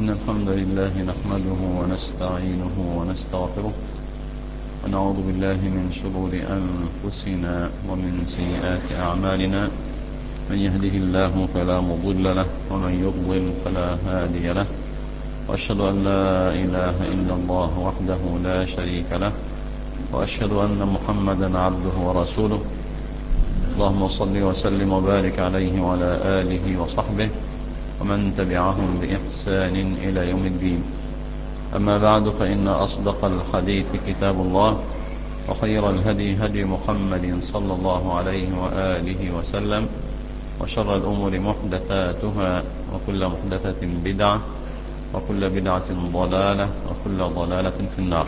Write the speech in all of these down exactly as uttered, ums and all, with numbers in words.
إن الحمد لله نحمده ونستعينه ونستغفره ونعوذ بالله من شرور أنفسنا ومن سيئات أعمالنا. من يهده الله فلا مضل له ومن يضلل فلا هادي له، وأشهد أن لا إله إلا الله وحده لا شريك له، وأشهد أن محمدا عبده ورسوله. اللهم صل وسلم وبارك عليه وعلى آله وصحبه ومن تبعهم بإحسان إلى يوم الدين. أما بعد، فإن أصدق الحديث كتاب الله، وخير الهدي هدي محمد صلى الله عليه وآله وسلم، وشر الأمور محدثاتها، وكل محدثة بدعة، وكل بدعة ضلالة، وكل ضلالة في النار.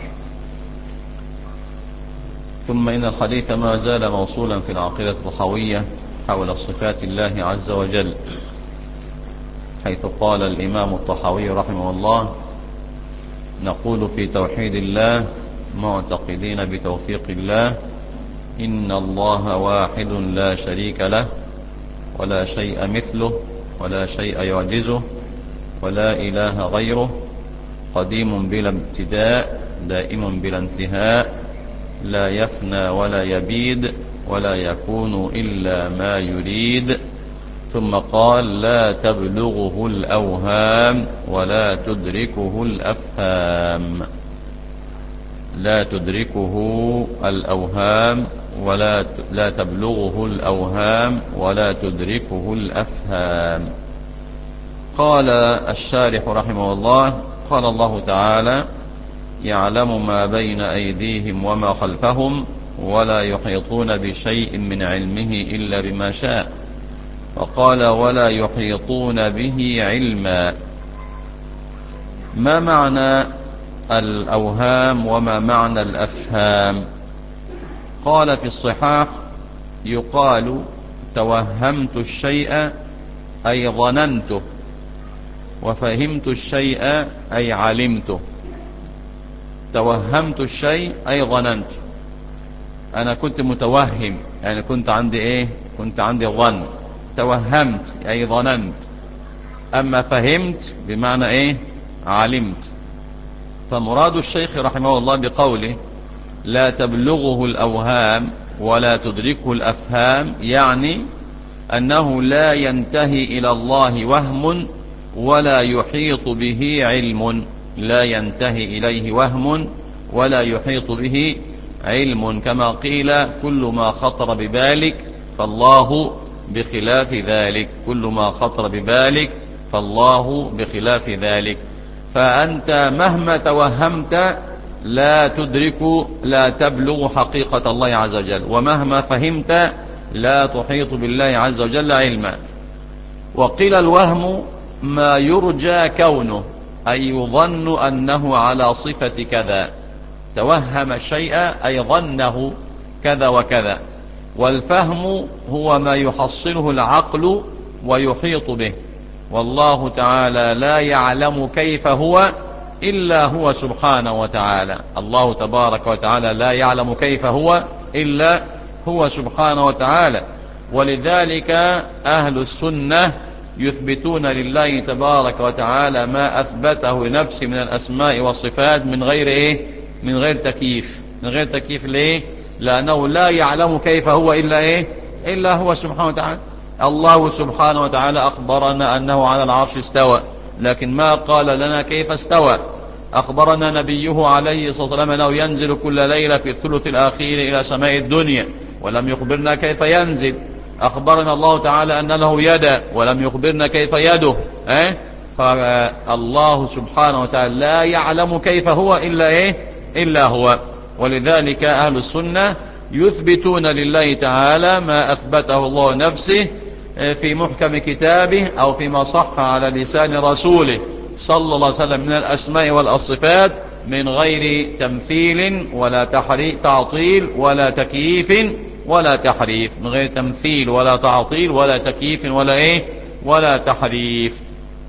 ثم إن الحديث ما زال موصولا في العقيدة الطحاوية حول صفات الله عز وجل، حيث قال الإمام الطحاوي رحمه الله: نقول في توحيد الله معتقدين بتوفيق الله إن الله واحد لا شريك له، ولا شيء مثله، ولا شيء يعجزه، ولا إله غيره، قديم بلا ابتداء، دائم بلا انتهاء، لا يفنى ولا يبيد، ولا يكون إلا ما يريد. ثم قال: لا تبلغه الأوهام ولا تدركه الأفهام. لا تدركه الأوهام ولا لا تبلغه الأوهام ولا تدركه الأفهام. قال الشارح رحمه الله: قال الله تعالى: يعلم ما بين أيديهم وما خلفهم ولا يحيطون بشيء من علمه إلا بما شاء. وقال: ولا يحيطون به علما. ما معنى الأوهام وما معنى الأفهام؟ قال في الصحاح: يقال توهمت الشيء أي ظننته، وفهمت الشيء أي علمته. توهمت الشيء أي ظننت، أنا كنت متوهم، يعني كنت عندي إيه؟ كنت عندي ظن. توهمت أي ظننت. أما فهمت بمعنى إيه؟ علمت. فمراد الشيخ رحمه الله بقوله لا تبلغه الأوهام ولا تدركه الأفهام، يعني أنه لا ينتهي إلى الله وهم ولا يحيط به علم. لا ينتهي إليه وهم ولا يحيط به علم، كما قيل: كل ما خطر ببالك فالله بخلاف ذلك. كل ما خطر ببالك فالله بخلاف ذلك. فأنت مهما توهمت لا تدرك، لا تبلغ حقيقة الله عز وجل، ومهما فهمت لا تحيط بالله عز وجل علما. وقيل الوهم ما يرجى كونه، أي يظن أنه على صفة كذا. توهم الشيء أي ظنه كذا وكذا. والفهم هو ما يحصله العقل ويحيط به، والله تعالى لا يعلم كيف هو إلا هو سبحانه وتعالى. الله تبارك وتعالى لا يعلم كيف هو إلا هو سبحانه وتعالى. ولذلك أهل السنة يثبتون لله تبارك وتعالى ما أثبته لنفسه من الأسماء والصفات من غير إيه؟ من غير تكييف. من غير تكييف ليه؟ لأنه لا يعلم كيف هو إلا إيه؟ إلا هو سبحانه وتعالى. الله سبحانه وتعالى أخبرنا أنه على العرش استوى، لكن ما قال لنا كيف استوى. أخبرنا نبيه عليه الصلاة والسلام أنه ينزل كل ليلة في الثلث الأخير إلى سماء الدنيا، ولم يخبرنا كيف ينزل. أخبرنا الله تعالى أن له يدا، ولم يخبرنا كيف يده. أه؟ فالله سبحانه وتعالى لا يعلم كيف هو إلا إيه؟ إلا هو. ولذلك أهل السنة يثبتون لله تعالى ما أثبته الله نفسه في محكم كتابه أو فيما صح على لسان رسوله صلى الله عليه وسلم من الأسماء والصفات، من غير تمثيل ولا تحريف تعطيل ولا تكييف ولا تحريف. من غير تمثيل ولا تعطيل ولا تكييف ولا إيه؟ ولا تحريف.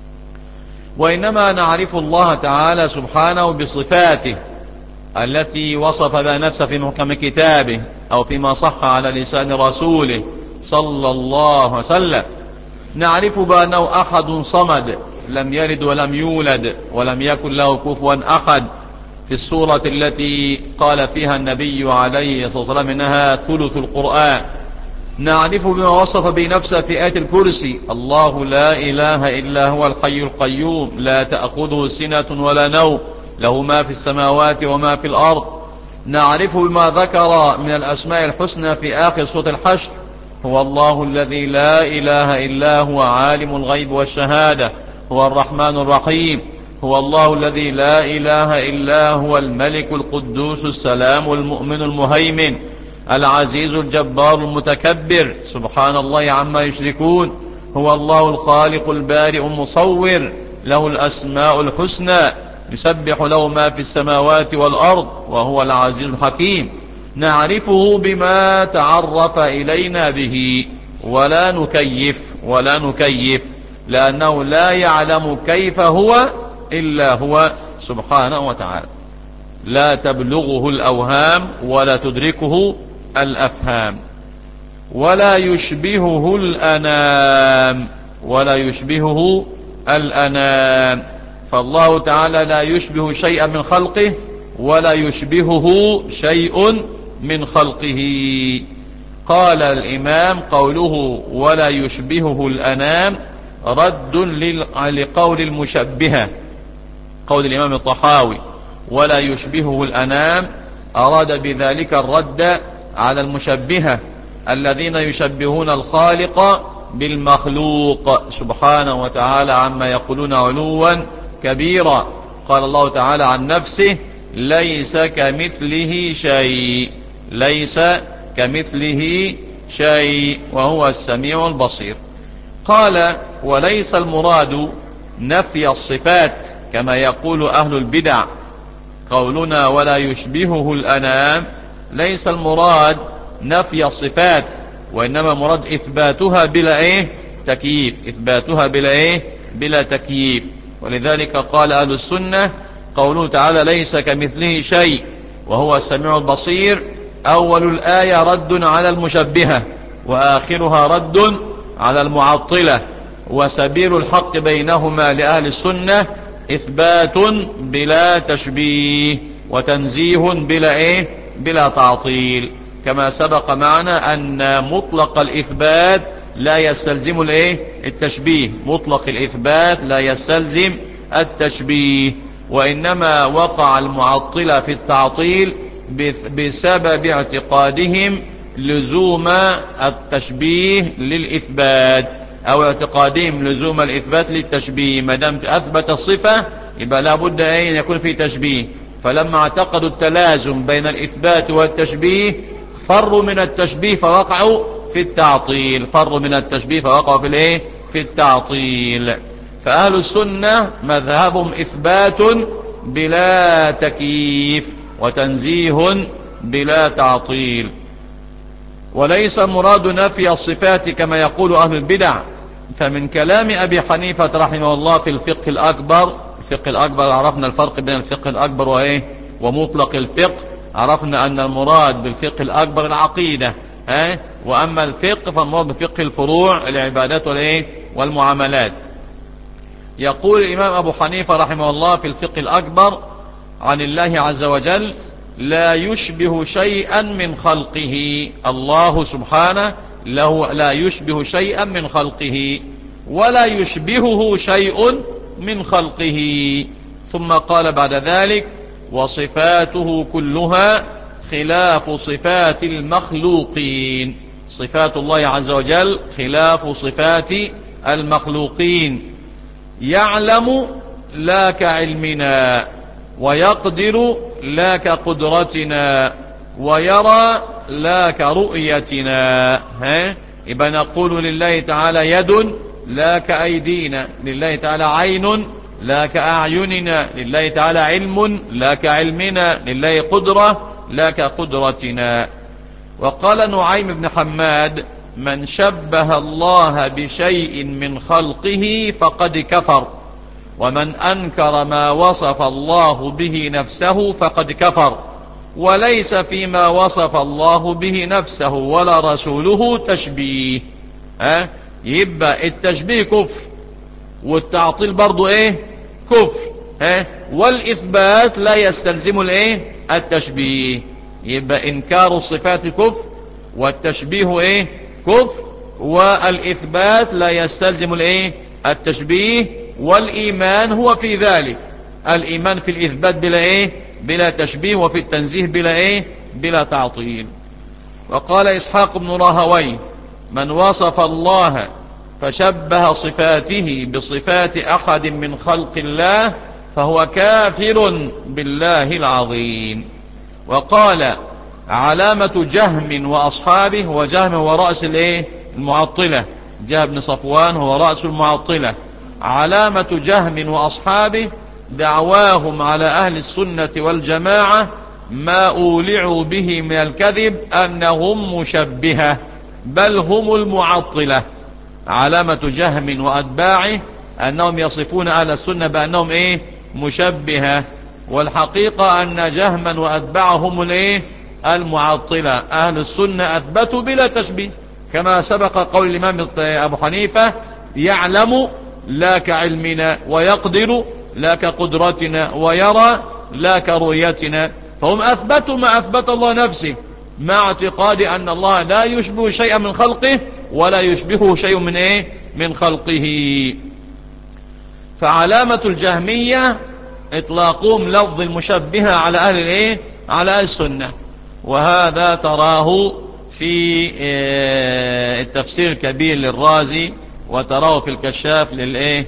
وإنما نعرف الله تعالى سبحانه بصفاته التي وصف بها نفسه في محكم كتابه أو فيما صح على لسان رسوله صلى الله عليه وسلم. نعرف بأنه أحد صمد لم يلد ولم يولد ولم يكن له كفوا أحد. في السورة التي قال فيها النبي عليه الصلاة والسلام إنها ثلث القرآن. نعرف بما وصف به نفسه في آية الكرسي: الله لا إله إلا هو الحي القيوم لا تأخذه سنة ولا نوم له ما في السماوات وما في الأرض. نعرف بما ذكر من الأسماء الحسنى في آخر سورة الحشر: هو الله الذي لا إله إلا هو عالم الغيب والشهادة هو الرحمن الرحيم. هو الله الذي لا إله إلا هو الملك القدوس السلام المؤمن المهيمن العزيز الجبار المتكبر سبحان الله عما يشركون. هو الله الخالق البارئ المصور له الأسماء الحسنى يسبح له ما في السماوات والأرض وهو العزيز الحكيم. نعرفه بما تعرف إلينا به ولا نكيف ولا نكيف لأنه لا يعلم كيف هو إلا هو سبحانه وتعالى. لا تبلغه الأوهام ولا تدركه الأفهام. ولا يشبهه الأنام ولا يشبهه الأنام فالله تعالى لا يشبه شيئا من خلقه ولا يشبهه شيء من خلقه. قال الإمام: قوله ولا يشبهه الأنام رد لقول المشبهة، قول الإمام الطحاوي ولا يشبهه الأنام، أراد بذلك الرد على المشبهة الذين يشبهون الخالق بالمخلوق سبحانه وتعالى عما يقولون علوا كبيرا. قال الله تعالى عن نفسه: ليس كمثله شيء ليس كمثله شيء وهو السميع البصير. قال: وليس المراد نفي الصفات كما يقول أهل البدع. قولنا ولا يشبهه الأنام ليس المراد نفي الصفات، وإنما مراد إثباتها بلا إيه تكييف إثباتها بلا إيه بلا تكييف. ولذلك قال أهل السنة: قوله تعالى ليس كمثله شيء وهو السميع البصير أول الآية رد على المشبهة وآخرها رد على المعطلة، وسبيل الحق بينهما لأهل السنة إثبات بلا تشبيه وتنزيه بلا إيه بلا تعطيل. كما سبق معنا أن مطلق الإثبات لا يستلزم الإيه التشبيه مطلق الإثبات لا يستلزم التشبيه، وإنما وقع المعطلة في التعطيل بسبب اعتقادهم لزوم التشبيه للإثبات أو اعتقادهم لزوم الإثبات للتشبيه. ما دام أثبت الصفة يبقى لابد أن يكون في تشبيه، فلما اعتقدوا التلازم بين الإثبات والتشبيه فروا من التشبيه فوقعوا في التعطيل فروا من التشبيه فوقعوا في الايه في التعطيل. فأهل السنة مذهبهم إثبات بلا تكييف وتنزيه بلا تعطيل. وليس مراد نفي الصفات كما يقول أهل البدع. فمن كلام أبي حنيفة رحمه الله في الفقه الأكبر الفقه الأكبر عرفنا الفرق بين الفقه الأكبر وإيه ومطلق الفقه. عرفنا أن المراد بالفقه الأكبر العقيدة ها وأما الفقه فالمراد بفقه الفروع العبادات والإيه والمعاملات. يقول الإمام أبو حنيفة رحمه الله في الفقه الأكبر عن الله عز وجل: لا يشبه شيئا من خلقه. الله سبحانه له لا يشبه شيئا من خلقه ولا يشبهه شيء من خلقه. ثم قال بعد ذلك: وصفاته كلها خلاف صفات المخلوقين. صفات الله عز وجل خلاف صفات المخلوقين. يعلم لا كعلمنا، ويقدر لا كقدرتنا، ويرى لا كرؤيتنا. ها يبقى نقول لله تعالى يد لا كأيدينا، لله تعالى عين لا كأعيننا، لله تعالى علم لا كعلمنا، لله قدرة لا كقدرتنا. وقال نعيم بن حماد: من شبه الله بشيء من خلقه فقد كفر، ومن أنكر ما وصف الله به نفسه فقد كفر، وليس فيما وصف الله به نفسه ولا رسوله تشبيه. ها يبقى التشبيه كفر والتعطيل برضو ايه كفر. ها والإثبات لا يستلزم الايه التشبيه. يبقى إنكار الصفات كفر، والتشبيه ايه كفر، والإثبات لا يستلزم الايه التشبيه. والإيمان هو في ذلك، الإيمان في الإثبات بلا ايه بلا تشبيه، وفي التنزيه بلا ايه بلا تعطيل. وقال إسحاق بن راهويه: من وصف الله فشبه صفاته بصفات أحد من خلق الله فهو كافر بالله العظيم. وقال: علامة جهم وأصحابه، وجهم هو رأس الايه المعطلة، جهم بن صفوان هو رأس المعطلة. علامة جهم وأصحابه دعواهم على أهل السنة والجماعة ما أولعوا به من الكذب أنهم مشبهة، بل هم المعطلة. علامة جهم وأتباعه أنهم يصفون أهل السنة بأنهم إيه مشبهة، والحقيقة أن جهما وأتباعهم الإيه المعطلة. أهل السنة أثبتوا بلا تشبيه، كما سبق قول الإمام أبو حنيفة: يعلم لا كعلمنا، ويقدر لا كقدرتنا، ويرى لا كرؤيتنا. فهم أثبتوا ما أثبت الله نفسه، مع اعتقاد أن الله لا يشبه شيئا من خلقه، ولا يشبهه شيء من إيه من خلقه. فعلامة الجهمية إطلاقهم لفظ المشبهة على أهل الإيه على أهل السنة، وهذا تراه في التفسير الكبير للرازي، وتراه في الكشاف للإيه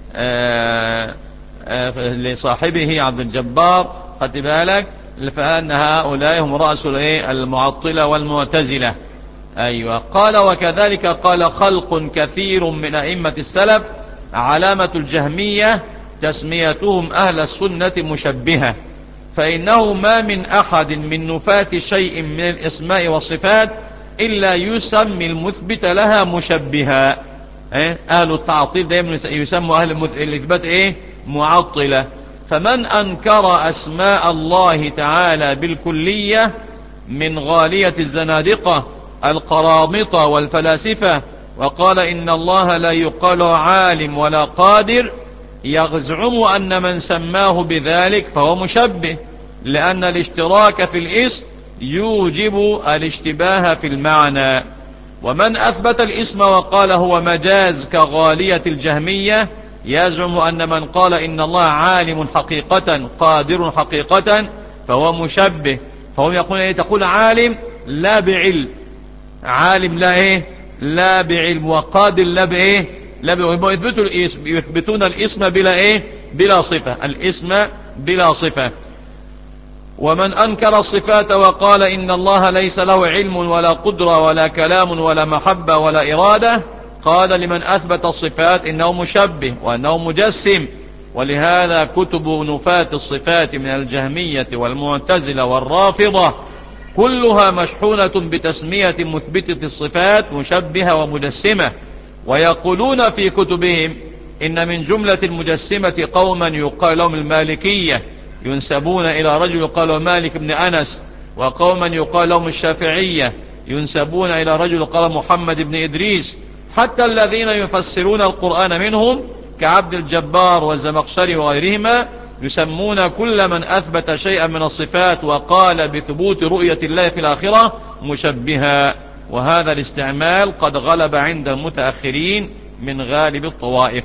لصاحبه عبد الجبار. خدت بالك؟ فأن هؤلاء هم رأس الإيه المعطلة والمعتزلة. أيوة. قال: وكذلك قال خلق كثير من أئمة السلف: علامة الجهمية تسميتهم أهل السنة مشبهة، فإنه ما من أحد من نفاة شيء من الأسماء والصفات إلا يسمي المثبت لها مشبها. أهل التعطيل دائما يسموا أهل الإثبات إيه معطلة. فمن أنكر أسماء الله تعالى بالكلية من غالية الزنادقة القرامطة والفلاسفة، وقال إن الله لا يقال عالم ولا قادر، يزعم أن من سماه بذلك فهو مشبه، لأن الاشتراك في الاسم يوجب الاشتباه في المعنى. ومن أثبت الاسم وقال هو مجاز كغالية الجهمية، يزعم أن من قال إن الله عالم حقيقة قادر حقيقة فهو مشبه. فهم يقولون إيه تقول عالم لا بعلم، عالم لا إيه لا بعلم، وقادر لا بإيه لا بعلم. يثبتون الاسم بلا إيه بلا صفة، الاسم بلا صفة. ومن أنكر الصفات وقال إن الله ليس له علم ولا قدرة ولا كلام ولا محبة ولا إرادة، قال لمن أثبت الصفات إنه مشبه وأنه مجسم. ولهذا كتب نفاة الصفات من الجهمية والمعتزلة والرافضة كلها مشحونة بتسمية مثبتة الصفات مشبهة ومجسمة. ويقولون في كتبهم إن من جملة المجسمة قوما يقال لهم المالكية، ينسبون إلى رجل يقال مالك بن أنس، وقوما يقال لهم الشافعية، ينسبون إلى رجل قال محمد بن إدريس. حتى الذين يفسرون القرآن منهم كعبد الجبار والزمخشري وغيرهما يسمون كل من أثبت شيئا من الصفات وقال بثبوت رؤية الله في الآخرة مشبها. وهذا الاستعمال قد غلب عند المتأخرين من غالب الطوائف.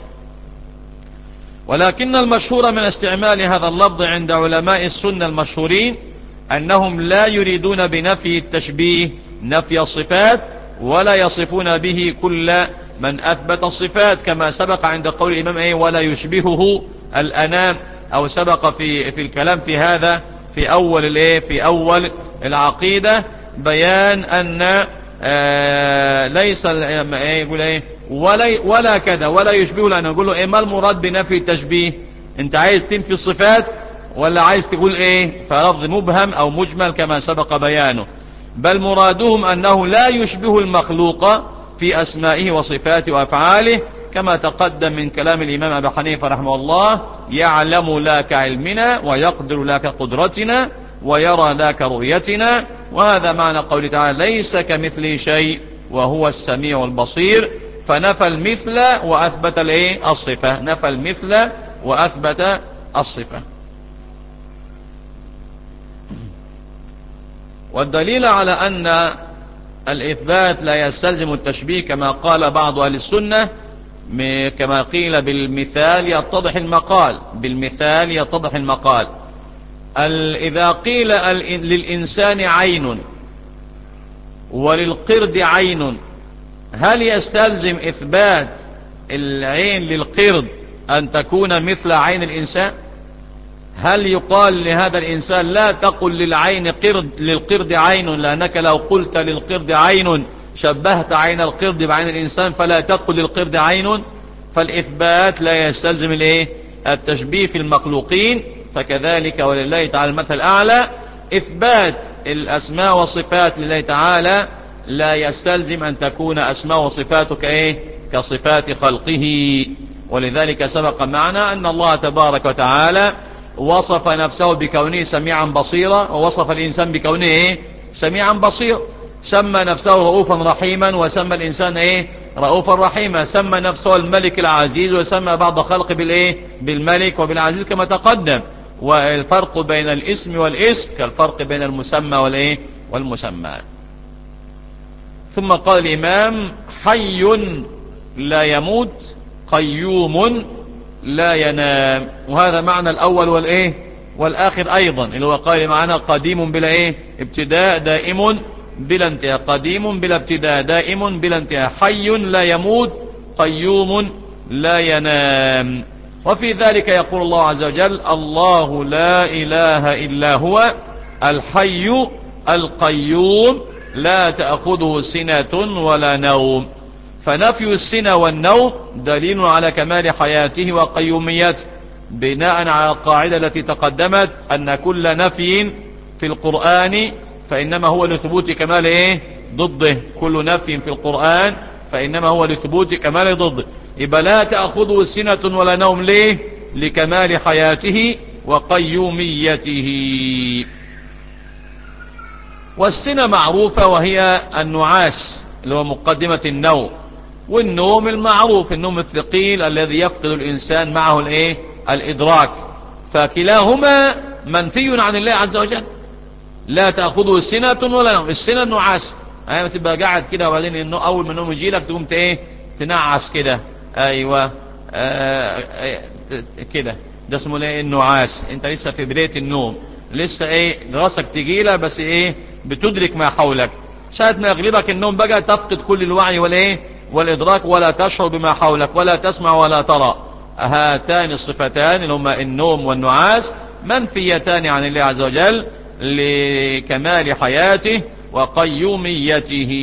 ولكن المشهور من استعمال هذا اللفظ عند علماء السنة المشهورين أنهم لا يريدون بنفي التشبيه نفي الصفات، ولا يصفون به كل من أثبت الصفات، كما سبق عند قول الإمام ايه ولا يشبهه الأنام، أو سبق في في الكلام في هذا في أول الايه في أول العقيدة بيان أن آه ليس ايه يقول ايه ولا ولا كذا ولا يشبهه، لأن نقول له ايه ما المراد بنفي التشبيه؟ انت عايز تنفي الصفات ولا عايز تقول ايه؟ فلفظ مبهم أو مجمل كما سبق بيانه. بل مرادهم أنه لا يشبه المخلوق في أسمائه وصفاته وأفعاله، كما تقدم من كلام الإمام أبي حنيفة رحمه الله: يعلم لا كعلمنا، ويقدر لا كقدرتنا، ويرى لا كرؤيتنا. وهذا معنى قوله تعالى: ليس كمثله شيء وهو السميع البصير. فنفى المثل وأثبت الايه الصفة، نفى المثل وأثبت الصفة. والدليل على أن الإثبات لا يستلزم التشبيه كما قال بعض أهل السنة، كما قيل بالمثال يتضح المقال، بالمثال يتضح المقال. إذا قيل للإنسان عين وللقرد عين، هل يستلزم إثبات العين للقرد أن تكون مثل عين الإنسان؟ هل يقال لهذا الإنسان لا تقل للعين قرد للقرد عين، لأنك لو قلت للقرد عين شبهت عين القرد بعين الإنسان، فلا تقل للقرد عين؟ فالإثبات لا يستلزم الايه التشبيه في المخلوقين، فكذلك ولله تعالى المثل الأعلى. إثبات الأسماء والصفات لله تعالى لا يستلزم أن تكون أسماء وصفاته كإيه كصفات خلقه. ولذلك سبق معنا أن الله تبارك وتعالى وصف نفسه بكونه سميعا بصيرا، ووصف الإنسان بكونه إيه سميعا بصيرا. سمى نفسه رؤوفا رحيما، وسمى الإنسان إيه رؤوفا رحيما. سمى نفسه الملك العزيز، وسمى بعض خلق بالإيه بالملك وبالعزيز كما تقدم. والفرق بين الاسم والاسم كالفرق بين المسمى والإيه والمسمى. ثم قال الإمام: حي لا يموت، قيوم لا ينام. وهذا معنى الأول والإيه والآخر أيضا، اللي هو قال معنى قديم بلا إيه ابتداء، دائم بلا انتهاء. قديم بلا ابتداء، دائم بلا انتهاء. حي لا يموت، قيوم لا ينام. وفي ذلك يقول الله عز وجل: الله لا إله إلا هو الحي القيوم لا تأخذه سنة ولا نوم. فنفي السنة والنوم دليل على كمال حياته وقيوميته، بناء على القاعدة التي تقدمت أن كل نفي في القرآن فإنما هو لثبوت كمال إيه ضده. كل نفي في القرآن فإنما هو لثبوت كمال ضده. يبقى لا تأخذه سنة ولا نوم. ليه؟ لكمال حياته وقيوميته. والسنة معروفة، وهي النعاس اللي هو مقدمة النوم، والنوم المعروف النوم الثقيل الذي يفقد الإنسان معه الايه الإدراك. فكلاهما منفي عن الله عز وجل. لا تأخذه سنة ولا نوم. السنة النعاس، ايوه تبقى قاعد كده وبعدين انه اول ما النوم يجي لك تقوم ايه تنعس كده، ايوه آه كده، ده اسمه ايه النعاس. انت لسه في بداية النوم، لسه ايه راسك تجيلة بس ايه بتدرك ما حولك. ساعة ما يغلبك النوم بقى تفقد كل الوعي والايه والإدراك، ولا تشعر بما حولك، ولا تسمع ولا ترى. هاتان الصفتان اللي هما النوم والنعاس منفيتان عن الله عز وجل لكمال حياته وقيوميته.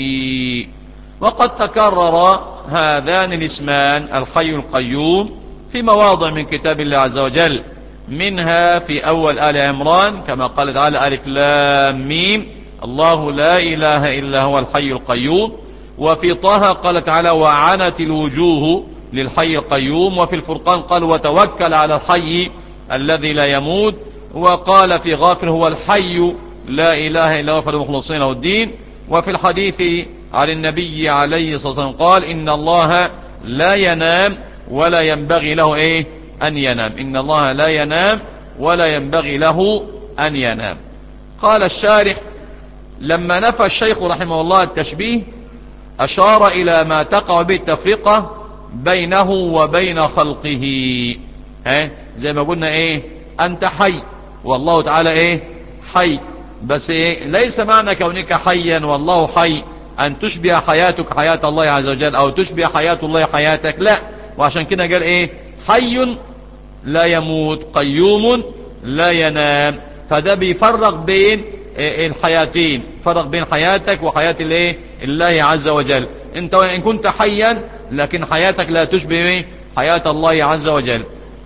وقد تكرر هذان الاسمان الحي القيوم في مواضع من كتاب الله عز وجل، منها في أول آل عمران كما قال تعالى: ألف لام ميم الله لا إله إلا هو الحي القيوم. وفي طه قال تعالى: وعنت الوجوه للحي القيوم. وفي الفرقان قال: وتوكل على الحي الذي لا يموت. وقال في غافر: هو الحي لا إله إلا هو فالمخلصين له الدين. وفي الحديث عن النبي عليه الصلاة والسلام قال: إن الله لا ينام ولا ينبغي له إيه أن ينام. إن الله لا ينام ولا ينبغي له أن ينام. قال الشارح: لما نفى الشيخ رحمه الله التشبيه أشار إلى ما تقع به التفرقة بينه وبين خلقه. ها زي ما قلنا إيه أنت حي والله تعالى إيه حي، بس إيه ليس معنى كونك حيا والله حي أن تشبه حياتك حياة الله عز وجل، أو تشبه حياة الله حياتك، لا. وعشان كده قال إيه حي لا يموت، قيوم لا ينام. فده بيفرق بين الحياتين، فرق بين حياتك وحياة الايه الله عز وجل. انت وان كنت حيا لكن حياتك لا تشبه حياة الله عز وجل.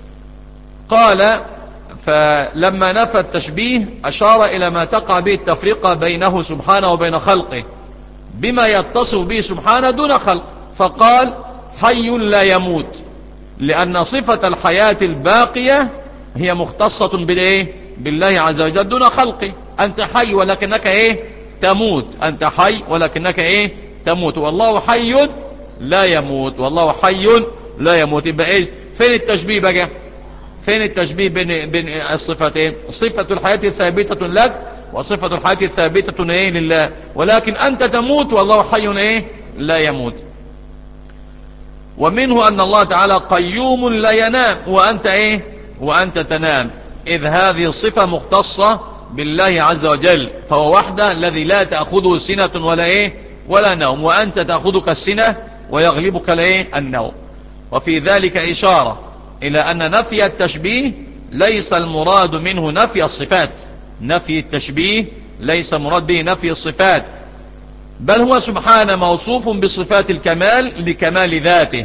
قال: فلما نفى التشبيه أشار إلى ما تقع به التفرقة بينه سبحانه وبين خلقه بما يتصف به سبحانه دون خلق، فقال: حي لا يموت، لأن صفة الحياة الباقية هي مختصة بالايه بالله عز وجل دون خلقه. أنت حي ولكنك إيه تموت، أنت حي ولكنك إيه تموت، والله حي لا يموت، والله حي لا يموت. يبقى ايش؟ فين التشبيه بقى؟ فين التشبيه بين بين الصفتين؟ صفة الحياة ثابتة لك وصفة الحياة الثابتة ايه لله، ولكن انت تموت والله حي ايه لا يموت. ومنه ان الله تعالى قيوم لا ينام وانت ايه وانت تنام، اذ هذه الصفة مختصة بالله عز وجل، فهو وحده الذي لا تأخذه سنة ولا ايه ولا نوم، وانت تأخذك السنة ويغلبك الايه النوم. وفي ذلك إشارة إلى أن نفي التشبيه ليس المراد منه نفي الصفات، نفي التشبيه ليس مراد به نفي الصفات، بل هو سبحانه موصوف بصفات الكمال لكمال ذاته،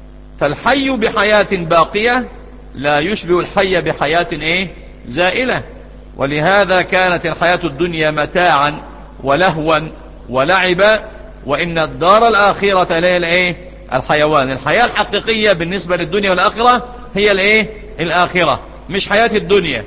فالحي بحياة باقية لا يشبه الحي بحياة ايه زائلة. ولهذا كانت الحياة الدنيا متاعا ولهوا ولعبا، وإن الدار الآخرة لها الايه الحيوان. الحياة الحقيقية بالنسبة للدنيا والآخرة هي الايه الآخرة، مش حياة الدنيا.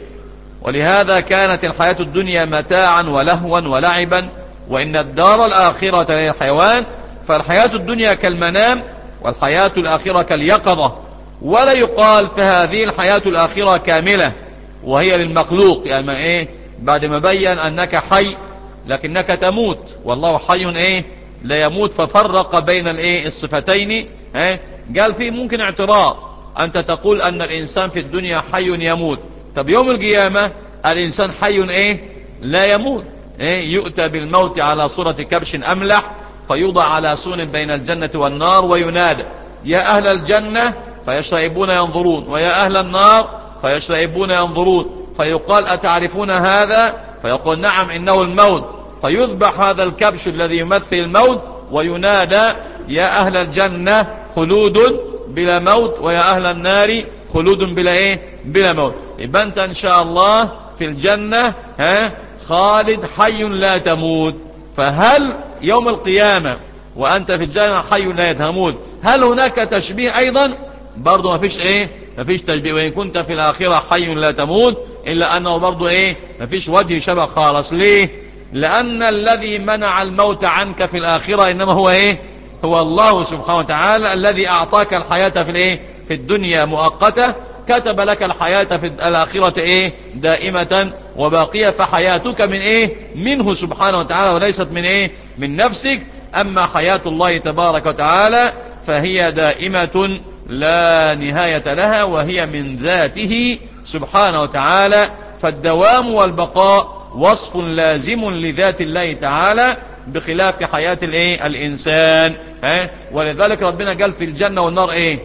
ولهذا كانت الحياة الدنيا متاعا ولهوا ولعبا، وإن الدار الآخرة لها الحيوان. فالحياة الدنيا كالمنام والحياة الآخرة كاليقظة، ولا يقال فهذه الحياة الآخرة كاملة وهي للمخلوق، يعني ايه بعد ما بين أنك حي لكنك تموت والله حي ايه لا يموت، ففرق بين الايه الصفتين. اه قال فيه ممكن اعتراض، انت تقول ان الانسان في الدنيا حي يموت، طب يوم القيامة الانسان حي ايه لا يموت، ايه يؤتى بالموت على صورة كبش املح فيوضع على سون بين الجنة والنار وينادى يا اهل الجنة فيشرئبون ينظرون ويا اهل النار فيشرئبون ينظرون، فيقال اتعرفون هذا؟ فيقول نعم انه الموت، فيذبح هذا الكبش الذي يمثل الموت وينادى يا أهل الجنة خلود بلا موت ويا أهل النار خلود بلا إيه بلا موت. يبقى أنت إن شاء الله في الجنة ها خالد حي لا تموت. فهل يوم القيامة وأنت في الجنة حي لا تموت هل هناك تشبيه أيضا؟ برضو ما فيش إيه ما فيش تشبيه. وإن كنت في الآخرة حي لا تموت إلا أنه برضو إيه ما فيش وجه شبه خالص. ليه؟ لأن الذي منع الموت عنك في الآخرة إنما هو إيه هو الله سبحانه وتعالى الذي أعطاك الحياة في الإيه في الدنيا مؤقتة، كتب لك الحياة في الآخرة إيه دائمة وباقية، فحياتك من إيه منه سبحانه وتعالى وليست من إيه من نفسك. أما حياة الله تبارك وتعالى فهي دائمة لا نهاية لها وهي من ذاته سبحانه وتعالى، فالدوام والبقاء وصف لازم لذات الله تعالى بخلاف حياة الايه الانسان. ها ولذلك ربنا قال في الجنة والنار ايه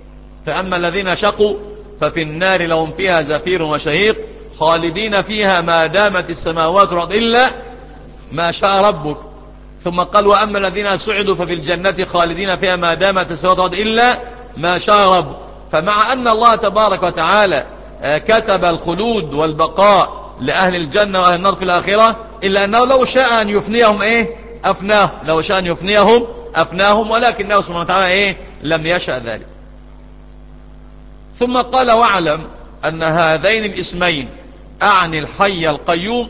فاما الذين شقوا ففي النار لهم فيها زفير وشهيق خالدين فيها ما دامت السماوات والارض الا ما شاء ربك. ثم قال واما الذين سعدوا ففي الجنة خالدين فيها ما دامت السماوات والارض الا ما شاء ربك. فمع ان الله تبارك وتعالى كتب الخلود والبقاء لأهل الجنة وأهل النار في الآخرة، إلا أنه لو شاء أن يفنيهم إيه أفناه، لو شاء أن يفنيهم أفناهم، ولكنه سبحانه وتعالى إيه لم يشأ ذلك. ثم قال واعلم أن هذين الاسمين أعني الحي القيوم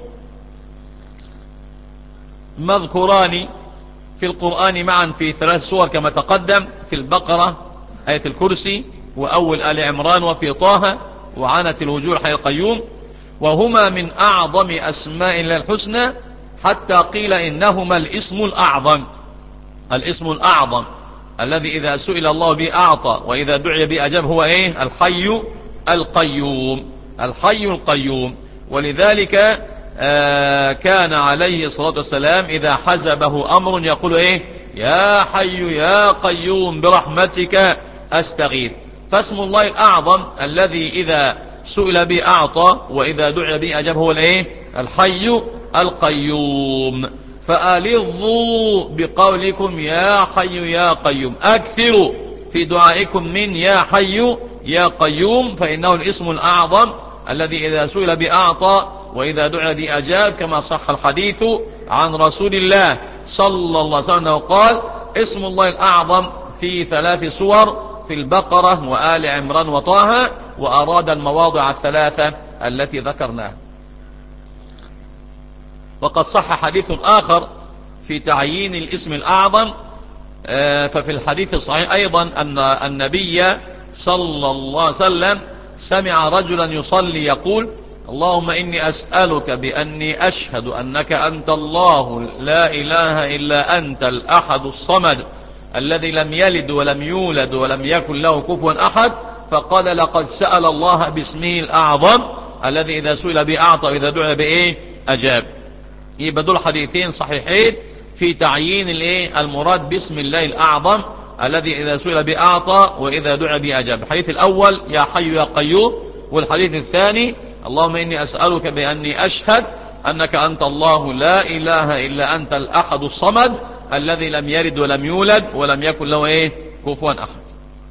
مذكوران في القرآن معا في ثلاث سور كما تقدم، في البقرة آية الكرسي وأول آل عمران وفي طه وعنت الوجوه الحي القيوم، وهما من أعظم أسماء الله الحسنى، حتى قيل إنهما الاسم الأعظم، الاسم الأعظم الذي إذا سئل الله به أعطى وإذا دعي به أجاب، هو إيه الحي القيوم، الحي القيوم. ولذلك آه كان عليه الصلاة والسلام إذا حزبه أمر يقول إيه يا حي يا قيوم برحمتك أستغيث. فاسم الله الأعظم الذي إذا سئل به أعطى وإذا دعي به أجاب هو الإيه الحي القيوم. فألظوا بقولكم يا حي يا قيوم، أكثروا في دعائكم من يا حي يا قيوم، فإنه الاسم الأعظم الذي إذا سئل به أعطى وإذا دعي به أجاب، كما صح الحديث عن رسول الله صلى الله عليه وسلم قال اسم الله الأعظم في ثلاث صور، في البقرة وآل عمران وطه، وأراد المواضع الثلاثة التي ذكرناها. وقد صح حديث آخر في تعيين الاسم الأعظم ففي الحديث الصحيح أيضا أن النبي صلى الله عليه وسلم سمع رجلا يصلي يقول اللهم إني أسألك بأني أشهد أنك أنت الله لا إله إلا أنت الأحد الصمد الذي لم يلد ولم يولد ولم يكن له كفوا أحد. فقال لقد سأل الله باسمه الأعظم الذي إذا سئل به أعطى وإذا دعا بإيه أجاب. يبقى دول حديثين صحيحين في تعيين الايه المراد باسم الله الأعظم الذي إذا سئل به أعطى وإذا دعا به أجاب. الحديث الأول يا حي يا قيوم، والحديث الثاني اللهم إني أسألك بأني أشهد أنك أنت الله لا إله إلا أنت الأحد الصمد الذي لم يلد ولم يولد ولم يكن له إيه كفوا أحد.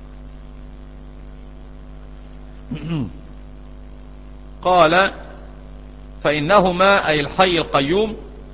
قال فإنهما أي الحي القيوم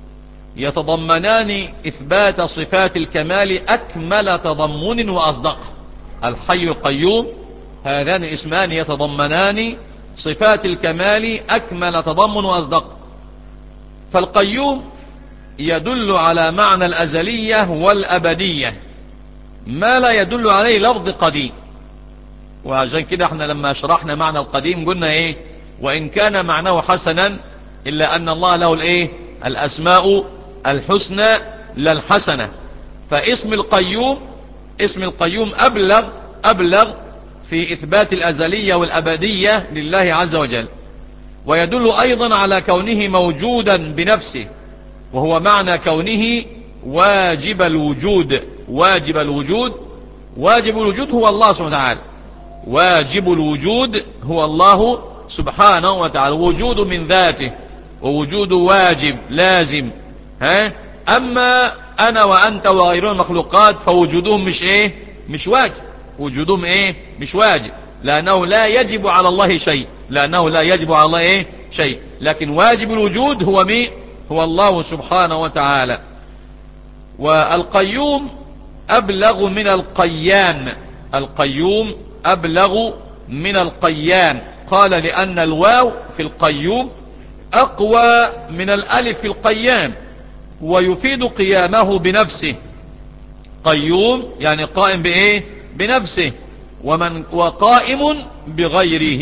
يتضمنان إثبات صفات الكمال أكمل تضمن وأصدق. الحي القيوم هذان الاسمان يتضمنان صفات الكمال أكمل تضمن وأصدق. فالقيوم يدل على معنى الأزلية والأبدية ما لا يدل عليه لفظ قديم. وعشان كده احنا لما شرحنا معنى القديم قلنا ايه وإن كان معناه حسنا إلا أن الله له الايه الأسماء الحسنى لا الحسنة. فاسم القيوم اسم القيوم أبلغ أبلغ في إثبات الأزلية والأبدية لله عز وجل، ويدل أيضا على كونه موجودا بنفسه، وهو معنى كونه واجب الوجود. واجب الوجود واجب الوجود هو الله سبحانه وتعالى. واجب الوجود هو الله سبحانه وتعالى، وجود من ذاته ووجود واجب لازم. ها أما أنا وأنت وغيرنا المخلوقات فوجودهم مش إيه مش واجب. وجودهم إيه مش واجب لأنه لا يجب على الله شيء لأنه لا يجب على الله إيه شيء لكن واجب الوجود هو مين هو الله سبحانه وتعالى. والقيوم أبلغ من القيام. القيوم أبلغ من القيام. قال لأن الواو في القيوم أقوى من الألف في القيام ويفيد قيامه بنفسه. قيوم يعني قائم بإيه بنفسه، ومن وقائم بغيره.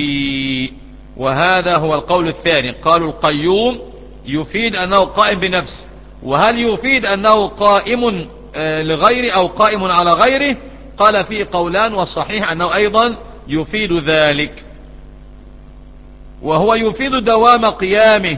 وهذا هو القول الثاني. قالوا القيوم يفيد أنه قائم بنفسه، وهل يفيد أنه قائم لغيره أو قائم على غيره؟ قال فيه قولان، والصحيح أنه أيضا يفيد ذلك، وهو يفيد دوام قيامه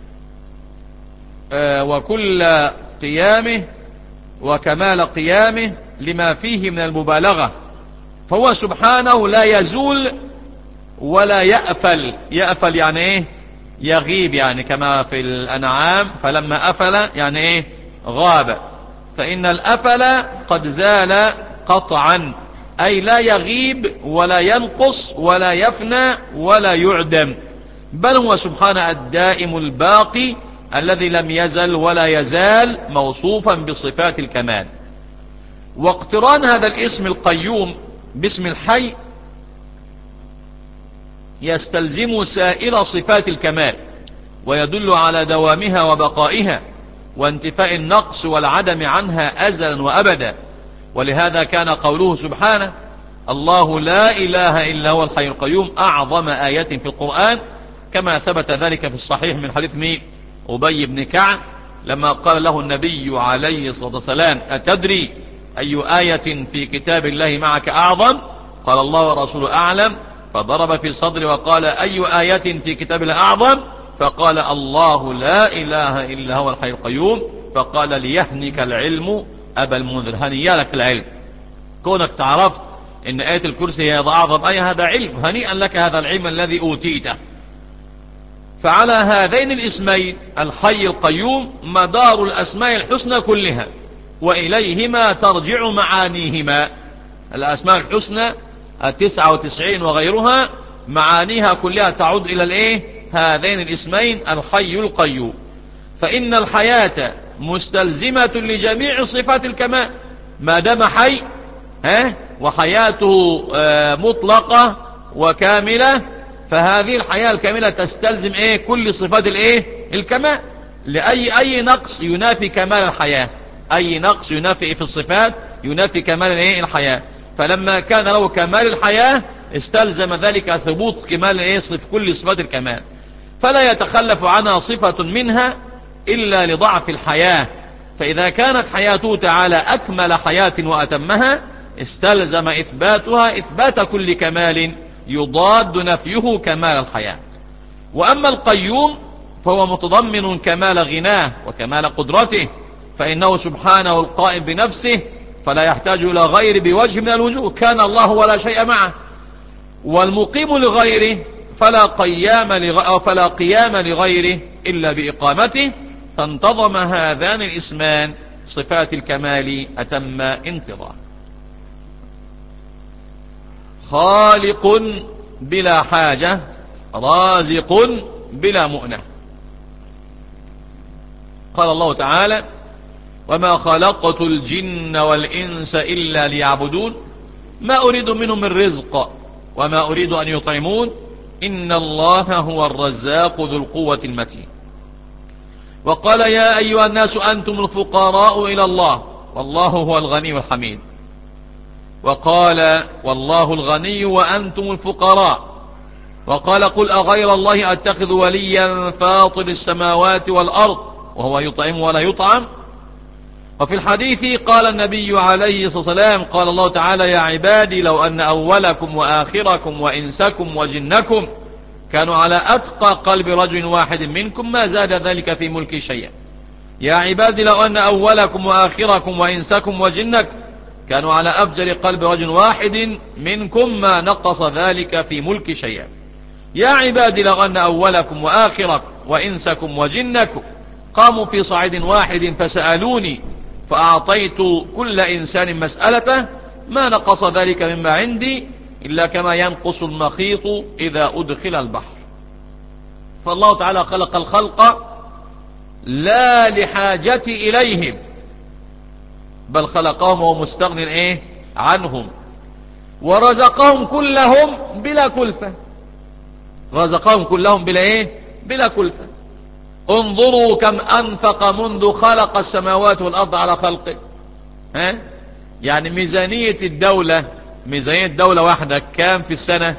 وكل قيامه وكمال قيامه لما فيه من المبالغة. فهو سبحانه لا يزول ولا يأفل. يأفل يعني ايه يغيب، يعني كما في الأنعام فلما أفل يعني ايه غاب. فإن الأفل قد زال قطعا، أي لا يغيب ولا ينقص ولا يفنى ولا يعدم، بل هو سبحانه الدائم الباقي الذي لم يزل ولا يزال موصوفا بصفات الكمال. واقتران هذا الاسم القيوم باسم الحي يستلزم سائر صفات الكمال ويدل على دوامها وبقائها وانتفاء النقص والعدم عنها أزلا وأبدا. ولهذا كان قوله سبحانه الله لا إله إلا هو الحي القيوم أعظم آية في القرآن، كما ثبت ذلك في الصحيح من حديث مين أبي بن كعب لما قال له النبي عليه الصلاة والسلام أتدري أي آية في كتاب الله معك أعظم؟ قال الله ورسوله أعلم. فضرب في صدره وقال أي آية في كتاب الله أعظم؟ فقال الله لا إله إلا هو الحي القيوم. فقال ليهنك العلم أبا المنذر، هنيا لك العلم، كونك تعرفت إن آية الكرسي هي أعظم آية، هذا علم، هنيئا لك هذا العلم الذي أوتيته. فعلى هذين الاسمين الحي القيوم مدار الأسماء الحسنى كلها، وإليهما ترجع معانيهما. الأسماء الحسنى التسعة وتسعين وغيرها معانيها كلها تعود إلى الإيه؟ هذين الاسمين الحي القيوم. فإن الحياة مستلزمة لجميع صفات الكمال ما دام حي، ها وحياته مطلقة وكاملة، فهذه الحياة الكاملة تستلزم ايه كل صفات الايه الكمال. لأي أي نقص ينافي كمال الحياة. أي نقص ينافي في الصفات ينافي كمال الايه الحياة. فلما كان له كمال الحياة استلزم ذلك ثبوت كمال ايه صف كل صفات الكمال، فلا يتخلف عنها صفة منها إلا لضعف الحياة. فإذا كانت حياته تعالى أكمل حياة وأتمها استلزم إثباتها إثبات كل كمال يضاد نفيه كمال الحياة. وأما القيوم فهو متضمن كمال غناه وكمال قدرته، فإنه سبحانه القائم بنفسه فلا يحتاج إلى غير بوجه من الوجوه، كان الله ولا شيء معه. والمقيم لغيره فلا قيام لغ... فلا قيام لغيره إلا بإقامته، فانتظم هذان الاسمان صفات الكمال أتم انتظام. خالق بلا حاجة، رازق بلا مؤنة. قال الله تعالى: وما خلقت الجن والإنس إلا ليعبدون ما أريد منهم من رزق وما أريد أن يطعمون إن الله هو الرزاق ذو القوة المتين. وقال: يا أيها الناس أنتم الفقراء إلى الله والله هو الغني الحميد. وقال: والله الغني وأنتم الفقراء. وقال: قل أغير الله أتخذ وليا فاطر السماوات والأرض وهو يطعم ولا يطعم. وفي الحديث قال النبي عليه الصلاة والسلام: قال الله تعالى: يا عبادي لو أن أولكم وآخركم وإنسكم وجنكم كانوا على أتقى قلب رجل واحد منكم ما زاد ذلك في ملكي شيئا. يا عبادي لو أن أولكم وآخركم وإنسكم وجنكم كانوا على أفجر قلب رجل واحد منكم ما نقص ذلك في ملك شيئا. يا عبادي لو أن أولكم وآخركم وإنسكم وجنكم قاموا في صعيد واحد فسألوني فأعطيت كل إنسان مسألته ما نقص ذلك مما عندي إلا كما ينقص المخيط إذا أدخل البحر. فالله تعالى خلق الخلق لا لحاجة إليهم بل خلقهم وهو مستغن إيه عنهم، ورزقهم كلهم بلا كلفة. رزقهم كلهم بلا إيه بلا كلفة. انظروا كم أنفق منذ خلق السماوات والأرض على خلقه. ها يعني ميزانية الدولة ميزانية الدولة واحدة كم في السنة؟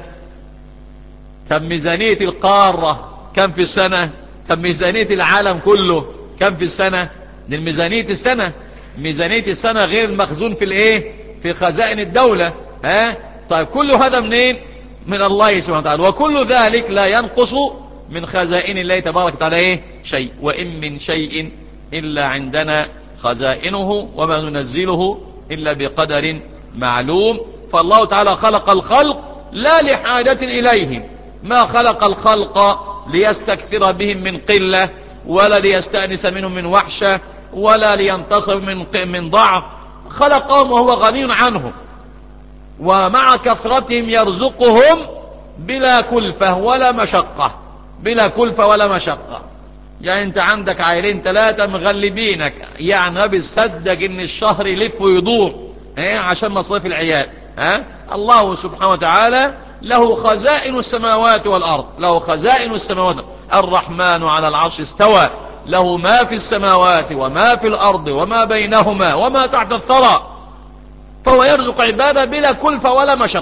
طب ميزانية القارة كم في السنة؟ طب ميزانية العالم كله كم في السنة؟ دي ميزانية السنة. ميزانية السنة غير المخزون في الايه في خزائن الدولة. ها طيب كل هذا منين؟ من الله سبحانه وتعالى، وكل ذلك لا ينقص من خزائن الله تبارك وتعالى ايه شيء. وإن من شيء إلا عندنا خزائنه وما ننزله إلا بقدر معلوم. فالله تعالى خلق الخلق لا لحاجة إليهم، ما خلق الخلق ليستكثر بهم من قلة ولا ليستأنس منهم من وحشة ولا لينتصر من من ضعف. خلقهم وهو غني عنهم، ومع كثرتهم يرزقهم بلا كلفة ولا مشقة. بلا كلفة ولا مشقة. يعني انت عندك عائلين ثلاثة مغلبينك، يعني ما بتصدق ان الشهر يلف ويدور ايه عشان مصاريف العيال. ها الله سبحانه وتعالى له خزائن السماوات والأرض، له خزائن السماوات. الرحمن على العرش استوى، له ما في السماوات وما في الأرض وما بينهما وما تحت الثرى، فهو يرزق عباده بلا كلفة ولا مشقة.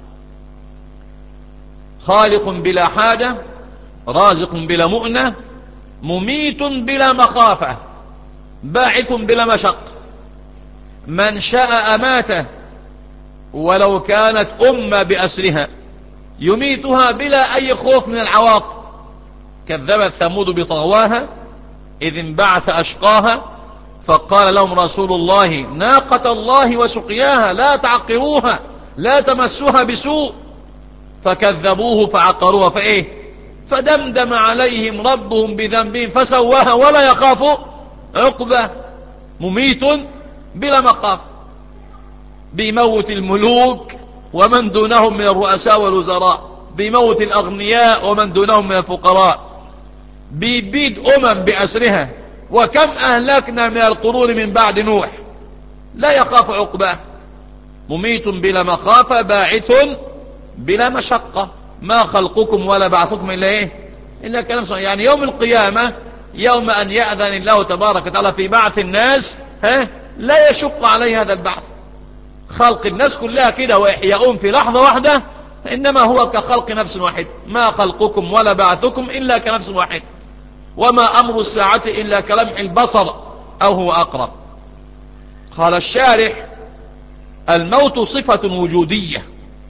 خالق بلا حاجة، رازق بلا مؤنة، مميت بلا مخافة، باعث بلا مشقة. من شاء أماته ولو كانت أمة بأسرها، يميتها بلا أي خوف من العواقب. كذبت ثمود بطغواها إذ انبعث أشقاها فقال لهم رسول الله ناقة الله وسقياها لا تعقروها لا تمسوها بسوء، فكذبوه فعقروها فإيه فدمدم عليهم ربهم بذنبهم فسواها ولا يخاف عقبة. مميت بلا مخاف، بيموت الملوك ومن دونهم من الرؤساء والوزراء، بيموت الأغنياء ومن دونهم من الفقراء، بيبيد أمم بأسرها. وكم أهلكنا من القرون من بعد نوح لا يخاف عقباه. مميت بلا مخافة، باعث بلا مشقة. ما خلقكم ولا بعثكم إلا إيه إلا كلام صحيح. يعني يوم القيامة يوم أن يأذن الله تبارك وتعالى في بعث الناس ها لا يشق عليه هذا البعث. خلق الناس كلها كده وإحياؤهم في لحظة واحدة إنما هو كخلق نفس واحد. ما خلقكم ولا بعثكم إلا كنفس واحد، وما أمر الساعة إلا كلمح البصر أو هو أقرب. قال الشارح: الموت صفة وجودية،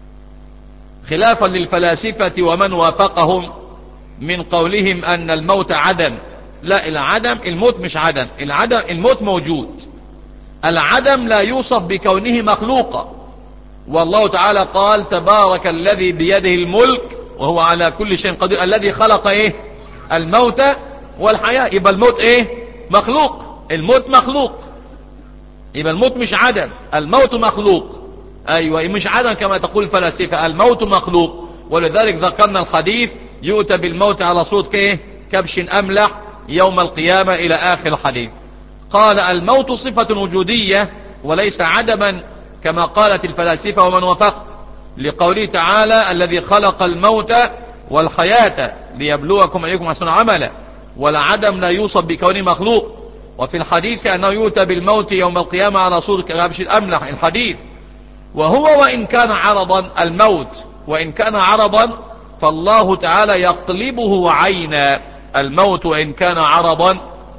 خلافا للفلاسفة ومن وافقهم من قولهم أن الموت عدم. لا، العدم الموت مش عدم، العدم الموت موجود. العدم لا يوصف بكونه مخلوقا، والله تعالى قال: تبارك الذي بيده الملك وهو على كل شيء قدير الذي خلق ايه الموت والحياة. يبقى الموت ايه مخلوق، الموت مخلوق، يبقى الموت مش عدم، الموت مخلوق. ايوه مش عدم كما تقول الفلاسفة، الموت مخلوق. ولذلك ذكرنا الحديث: يؤتى بالموت على صوت ايه كبش املح يوم القيامة الى اخر الحديث. قال: الموت صفة وجودية وليس عدما كما قالت الفلاسفة ومن وفق، لقوله تعالى: الذي خلق الموت والحياة ليبلوكم أيكم أحسن عملا. والعدم لا يوصف بكونه مخلوق. وفي الحديث أنه يؤتى بالموت يوم القيامة على صورة كبش الأملح الحديث. وهو وإن كان عرضا، الموت وإن كان عرضا فالله تعالى يقلبه عينا. الموت وإن كان عرضا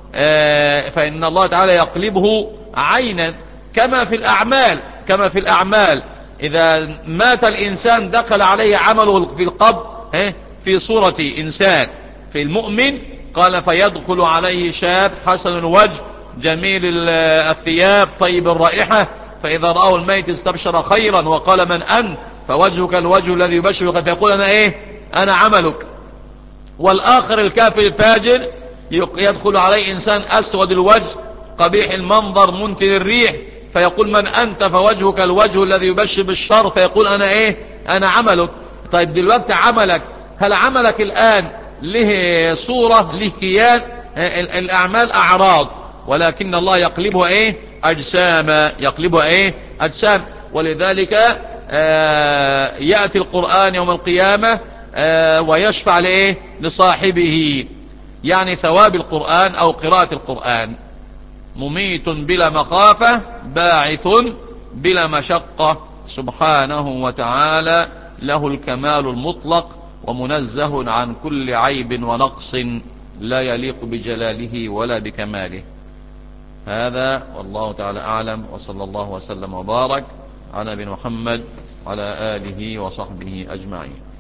فإن الله تعالى يقلبه عينا، كما في الأعمال كما في الأعمال إذا مات الإنسان دخل عليه عمله في القبر في صورة إنسان. في المؤمن قال: فيدخل عليه شاب حسن الوجه جميل الثياب طيب الرائحة، فإذا رأوا الميت استبشر خيرا وقال: من أنت؟ فوجهك الوجه الذي يبشرك، فيقول: أنا إيه أنا عملك. والآخر الكافر الفاجر يدخل عليه إنسان أسود الوجه قبيح المنظر منتن الريح، فيقول: من أنت؟ فوجهك الوجه الذي يبشر بالشر، فيقول: أنا إيه أنا عملك. طيب دلوقتي عملك، هل عملك الآن له صورة له كيان؟ الأعمال أعراض، ولكن الله يقلبها إيه أجسام، يقلبها إيه أجسام. ولذلك آه يأتي القرآن يوم القيامة آه ويشفع لإيه لصاحبه، يعني ثواب القرآن أو قراءة القرآن. مميت بلا مخافة، باعث بلا مشقة، سبحانه وتعالى له الكمال المطلق، ومنزه عن كل عيب ونقص لا يليق بجلاله ولا بكماله. هذا والله تعالى أعلم، وصلى الله وسلم وبارك على نبينا محمد وعلى آله وصحبه أجمعين.